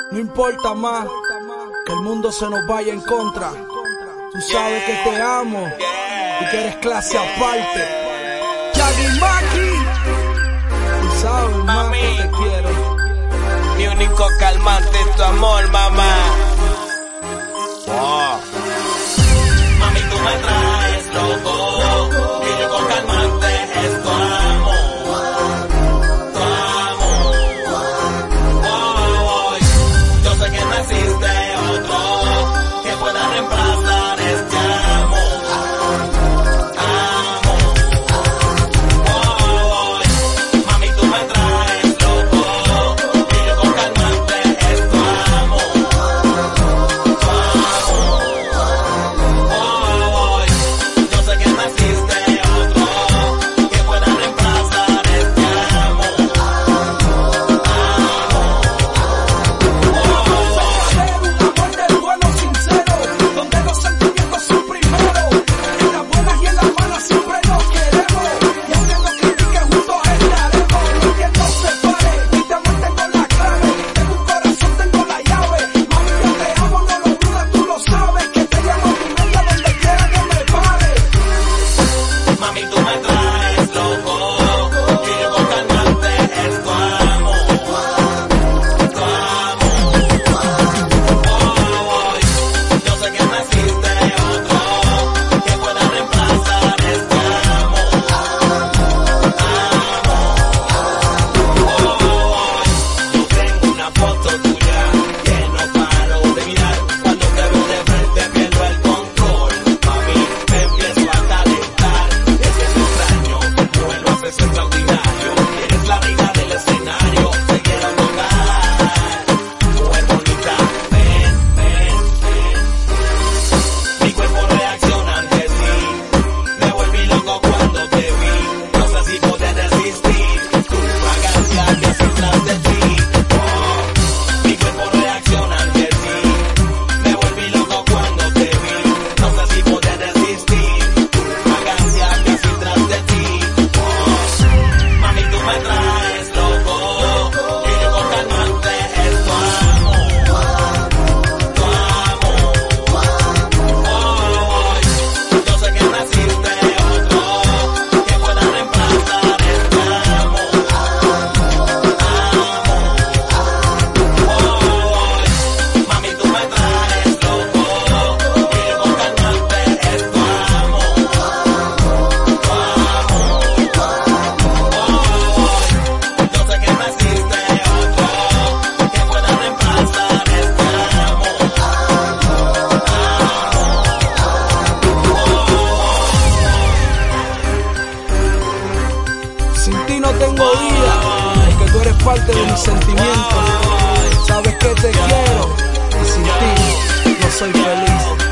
No importa más que el mundo se nos vaya en contra. Tú sabes que te amo y que eres clase aparte. Yagi Maki, tú sabes más que te quiero. Mi único calmante es tu amor, mamá. Wow. Mami, tú me traes loco. Mi único calmante es tu amor. Tu amor. Wow. Yo sé que no existe otro que pueda reemplazar este amor. Amor. Wow. Mami, tú me traes loco. Mi único calmante es tu amor. Tu amor. Wow. Yo sé que no existe otro que pueda reemplazar este amor. Un amor del bueno sincero, donde los sentimientos son primero. En las buenas y en las malas siempre nos queremos. Y aunque nos critiquen juntos estaremos. No hay quien nos separe, ni de amor tengo la clave. De tu corazón tengo la llave. Mami, yo te amo, no lo dudes, tú lo sabes. Que te llamo a mi mente donde quiera que me pare. Mami, tú me traes loco. Mi único calmante es tu amor. Tu amor. Wow. Yo sé que no existe otro que pueda reemplazar este amor. Yo tengo una foto tuya que no paro de mirar. Cuando te veo de frente pierdo el control. Mami, me empiezo a calentar. Es que te extraño, mujer, lo haces extraordinario. Eres la reina del escenario, te quiero tocar. Mujer bonita, ven, ven, ven. Mi cuerpo reacciona ante ti. Me volví loco cuando te vi. No sé si poder resistir tu fragancia que hace tras de ti. Oh, mi cuerpo reacciona ante ti. Me volví loco cuando te vi. No sé si poder resistir tu fragancia que hace tras de ti. Oh, mami, tú me traes loco. Mi único calmante es tu amor. Tu amor. Oh, yo sé que no existe otro que pueda reemplazar este amor. Mami, tú me traes loco. Mi único calmante es tu amor. Tu amor. Yo sé que no existe otro que pueda reemplazar este amor. Sin ti no tengo vida, porque tú eres parte de mis sentimientos. Sabes que te quiero y sin ti no soy feliz.